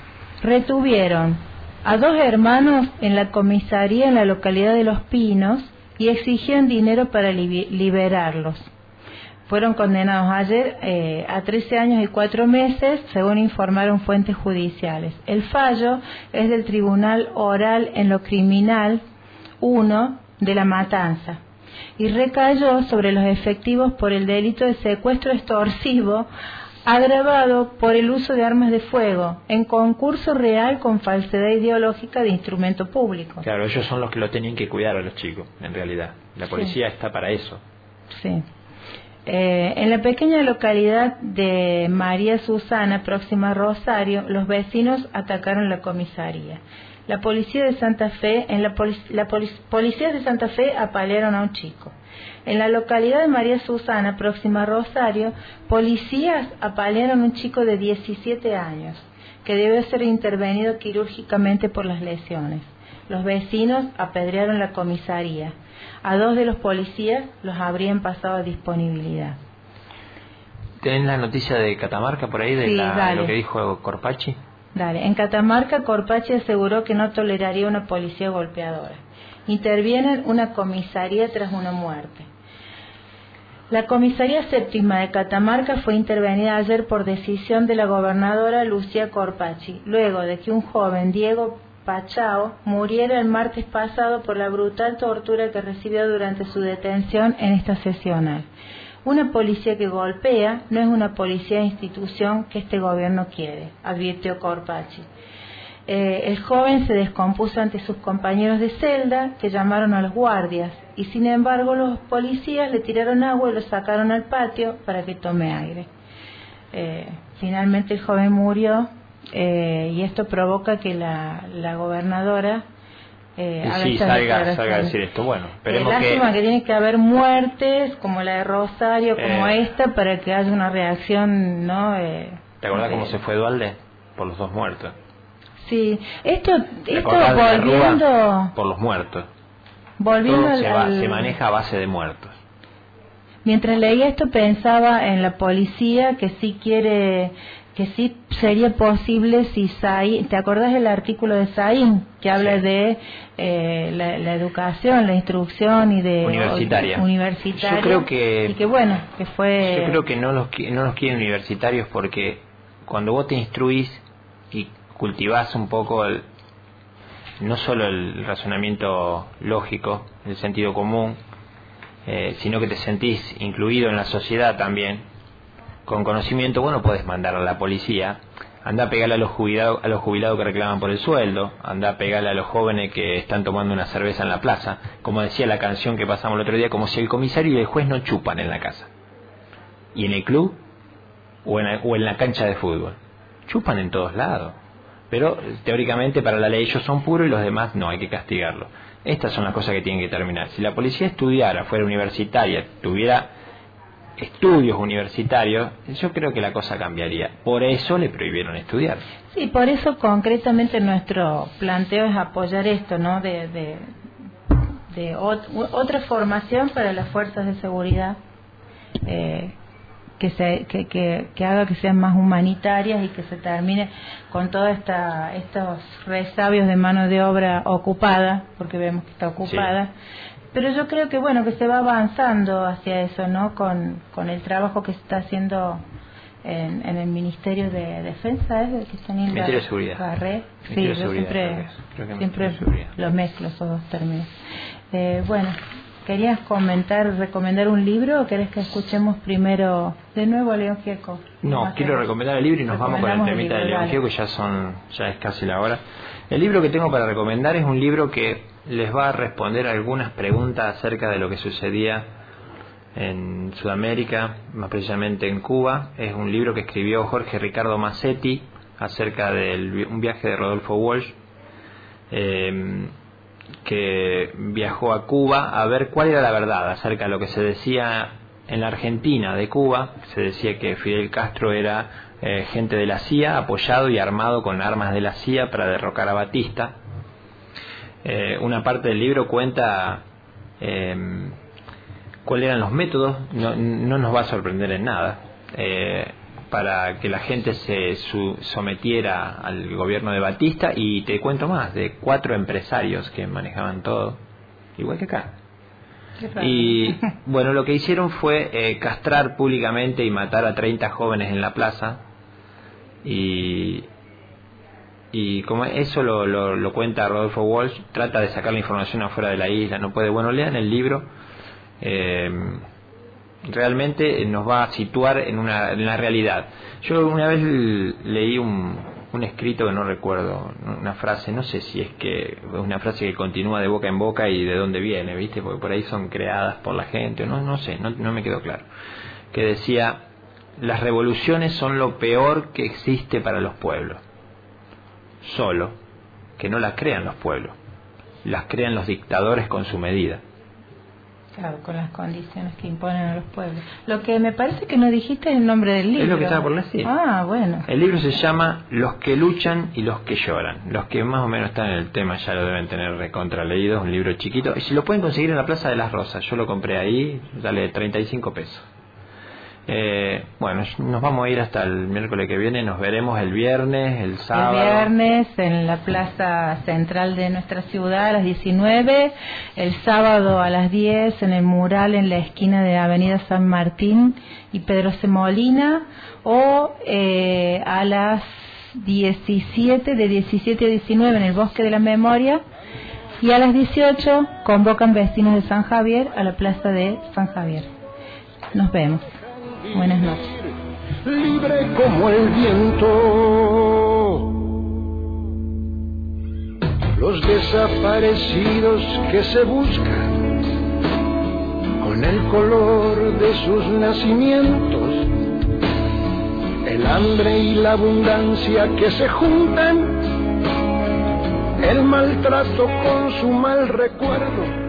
Retuvieron a dos hermanos en la comisaría en la localidad de Los Pinos y exigían dinero para libi- liberarlos. Fueron condenados ayer eh, a trece años y cuatro meses, según informaron fuentes judiciales. El fallo es del Tribunal Oral en lo Criminal uno de La Matanza y recayó sobre los efectivos por el delito de secuestro extorsivo agravado por el uso de armas de fuego en concurso real con falsedad ideológica de instrumento público. Claro, ellos son los que lo tenían que cuidar a los chicos, en realidad. La policía está para eso. Sí. Eh, en la pequeña localidad de María Susana, próxima a Rosario, los vecinos atacaron la comisaría. La policía de Santa Fe, en la, poli, la poli, policías de Santa Fe apalearon a un chico. En la localidad de María Susana, próxima a Rosario, policías apalearon a un chico de diecisiete años, que debe ser intervenido quirúrgicamente por las lesiones. Los vecinos apedrearon la comisaría. A dos de los policías los habrían pasado a disponibilidad. ¿Tenés la noticia de Catamarca por ahí, de, sí, la, de lo que dijo Corpachi? Dale. En Catamarca, Corpachi aseguró que no toleraría una policía golpeadora. Interviene una comisaría tras una muerte. La comisaría séptima de Catamarca fue intervenida ayer por decisión de la gobernadora Lucía Corpachi, luego de que un joven, Diego Pachao, muriera el martes pasado por la brutal tortura que recibió durante su detención en esta sesional. Una policía que golpea no es una policía de institución que este gobierno quiere, advirtió Corpachi. Eh, el joven se descompuso ante sus compañeros de celda, que llamaron a los guardias, y sin embargo los policías le tiraron agua y lo sacaron al patio para que tome aire. Eh, finalmente el joven murió, eh, y esto provoca que la, la gobernadora Eh, sí, salga, salga a decir esto. Bueno, esperemos eh, lástima que... que tiene que haber muertes como la de Rosario, como eh, esta, para que haya una reacción, ¿no? Eh, ¿Te acordás eh, cómo se fue Dualde? Por los dos muertos. Sí, esto, esto de volviendo... Rúa? Por los muertos. Volviendo Todo al, se, va, al... se maneja a base de muertos. Mientras leía esto pensaba en la policía que sí quiere... que sí sería posible si Saín, ¿te acordás del artículo de Saín que habla sí. de eh, la, la educación, la instrucción y de universitaria? O, universitaria. Yo creo que y que bueno, que fue. Yo creo que no los no los quieren universitarios porque cuando vos te instruís y cultivás un poco el, no solo el razonamiento lógico, el sentido común, eh, sino que te sentís incluido en la sociedad también. Con conocimiento, bueno, podés mandar a la policía, anda a pegarle a los jubilados, a los jubilados que reclaman por el sueldo, anda a pegarle a los jóvenes que están tomando una cerveza en la plaza, como decía la canción que pasamos el otro día, como si el comisario y el juez no chupan en la casa. Y en el club, o en, o en la cancha de fútbol. Chupan en todos lados. Pero teóricamente para la ley ellos son puros y los demás no, hay que castigarlos. Estas son las cosas que tienen que terminar. Si la policía estudiara, fuera universitaria, tuviera estudios universitarios, yo creo que la cosa cambiaría. Por eso le prohibieron estudiar. Sí, por eso concretamente nuestro planteo es apoyar esto, ¿no? De, de, de ot- otra formación para las fuerzas de seguridad, eh, que, se, que, que, que haga que sean más humanitarias y que se termine con todos esta, estos resabios de mano de obra ocupada, porque vemos que está ocupada. Sí. Pero yo creo que bueno, que se va avanzando hacia eso, ¿no? Con, con el trabajo que se está haciendo en, en el Ministerio de Defensa, ¿es? ¿eh? Que está en el Ministerio de Seguridad. Barré. Sí, Ministerio yo de Seguridad, siempre, creo que creo que siempre los mezclo esos dos términos. Eh, bueno, ¿querías comentar, recomendar un libro o querés que escuchemos primero de nuevo a León Gieco? No, quiero recomendar el libro y nos vamos con el temita de León Gieco, ya son, ya es casi la hora. El libro que tengo para recomendar es un libro que les va a responder algunas preguntas acerca de lo que sucedía en Sudamérica, más precisamente en Cuba. Es un libro que escribió Jorge Ricardo Massetti acerca de un viaje de Rodolfo Walsh, eh, que viajó a Cuba a ver cuál era la verdad acerca de lo que se decía en la Argentina de Cuba. Se decía que Fidel Castro era eh, gente de la C I A, apoyado y armado con armas de la C I A para derrocar a Batista. Eh, una parte del libro cuenta eh, cuáles eran los métodos, no, no nos va a sorprender en nada, eh, para que la gente se su, sometiera al gobierno de Batista, y te cuento más, de cuatro empresarios que manejaban todo, igual que acá. Y bueno, lo que hicieron fue eh, castrar públicamente y matar a treinta jóvenes en la plaza, y... Y como eso lo, lo, lo cuenta Rodolfo Walsh, trata de sacar la información afuera de la isla, no puede. Bueno, lean el libro, eh, realmente nos va a situar en una en la realidad. Yo una vez leí un, un escrito que no recuerdo, una frase, no sé si es que es una frase que continúa de boca en boca y de dónde viene, ¿viste? Porque por ahí son creadas por la gente, no, no sé, no, no me quedó claro. Que decía, las revoluciones son lo peor que existe para los pueblos. Solo, que no la crean los pueblos, las crean los dictadores con su medida. Claro, con las condiciones que imponen a los pueblos. Lo que me parece que no dijiste es el nombre del libro. Es lo que estaba por decir. Ah, bueno. El libro se llama Los que luchan y los que lloran. Los que más o menos están en el tema ya lo deben tener recontra leído. Es un libro chiquito. Y si lo pueden conseguir en la Plaza de las Rosas, yo lo compré ahí, sale treinta y cinco pesos. Eh, bueno, nos vamos a ir hasta el miércoles que viene. Nos veremos el viernes, el sábado. El viernes en la plaza central de nuestra ciudad a las diecinueve. El sábado a las diez en el mural en la esquina de Avenida San Martín y Pedro C. Molina. O eh, a las diecisiete, de diecisiete a diecinueve en el Bosque de la Memoria. Y a las dieciocho convocan vecinos de San Javier a la plaza de San Javier. Nos vemos. Buenas noches. Libre como el viento, los desaparecidos que se buscan con el color de sus nacimientos, el hambre y la abundancia que se juntan, el maltrato con su mal recuerdo.